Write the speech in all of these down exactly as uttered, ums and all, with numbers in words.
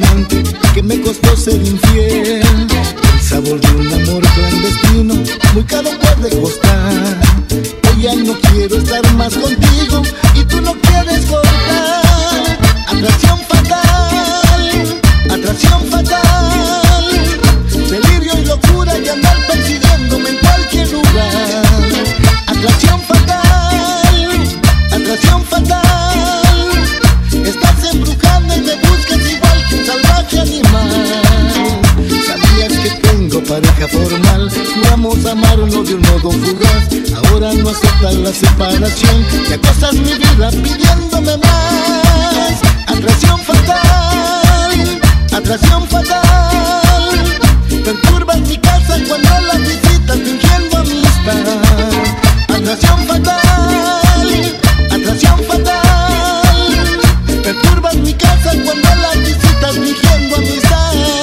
fulminante que me costó ser infiel. El sabor de un amor clandestino muy caro puede costar. Hoy ya no quiero estar más contigo y tú no quieres cortar. Atracción fatal, atracción fatal, delirio y locura de andar persiguiéndome en cualquier lugar. Atracción fatal, atracción fatal, estás embrujando y me buscas igual que un salvaje animal. Sabías que tengo pareja formal, juramos amarnos de un modo fugaz. Ahora no aceptas la separación y acosas mi vida pidiéndome más. Atracción fatal, atracción fatal, perturbas mi casa cuando la visitas fingiendo amistad. Atracción fatal, atracción fatal, perturbas mi casa cuando la visitas fingiendo amistad.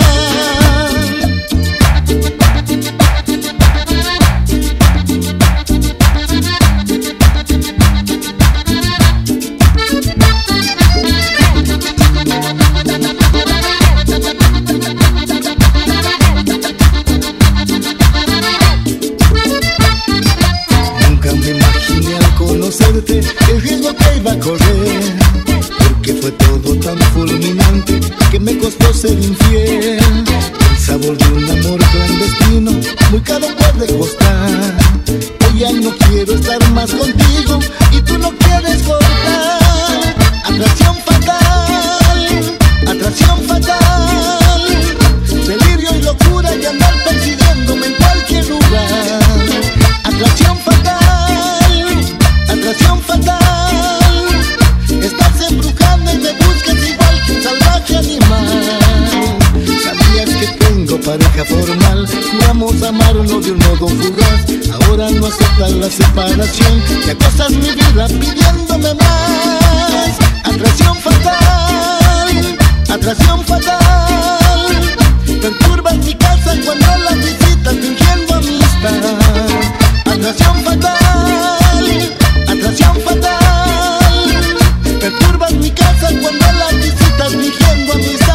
El riesgo que iba a correr, porque fue todo tan fulminante que me costó ser infiel. El sabor de un amor clandestino muy caro puede costar. Hoy ya no quiero estar más contigo y tú no quieres cortar. Atracción fatal, atracción fatal, delirio y locura de andar persiguiéndome en cualquier lugar. Atracción fatal, atracción fatal, estás embrujando y me buscas igual que un salvaje animal. Sabías que tengo pareja formal, juramos amarnos de un modo fugaz. Ahora no aceptas la separación y acosas mi vida pidiéndome más. Atracción fatal, atracción fatal, perturbas mi casa cuando la visitas fingiendo amistad. Atracción fatal, atracción fatal, perturbas mi casa cuando la visitas fingiendo amistad.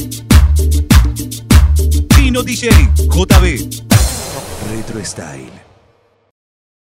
Dino D J, J B, Retro Style.